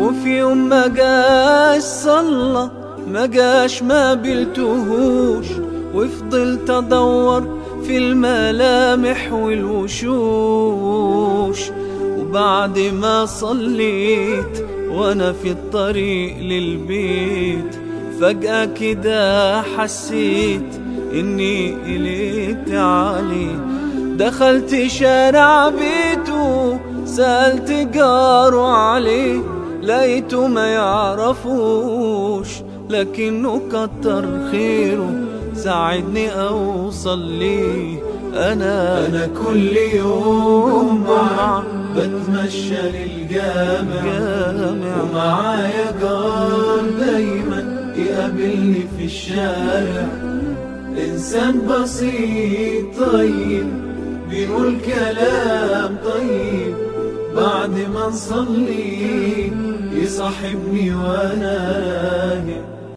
وفي يوم ما جاش صلى ما جاش ما قبلتهوش، وفضلت ادور في الملامح والوشوش. وبعد ما صليت وانا في الطريق للبيت فجأة كده حسيت اني قلقت عليه. دخلت شارع بيته سألت جاره عليه، لقيته ما يعرفوش لكنه كتر خيره ساعدني اوصل ليه. انا كل يوم جمعة بتمشى للجامع، ومعايا جار دايما يقابلني في الشارع. انسان بسيط طيب بيقول كلام طيب، بعد ما نصلي يصاحبني وانا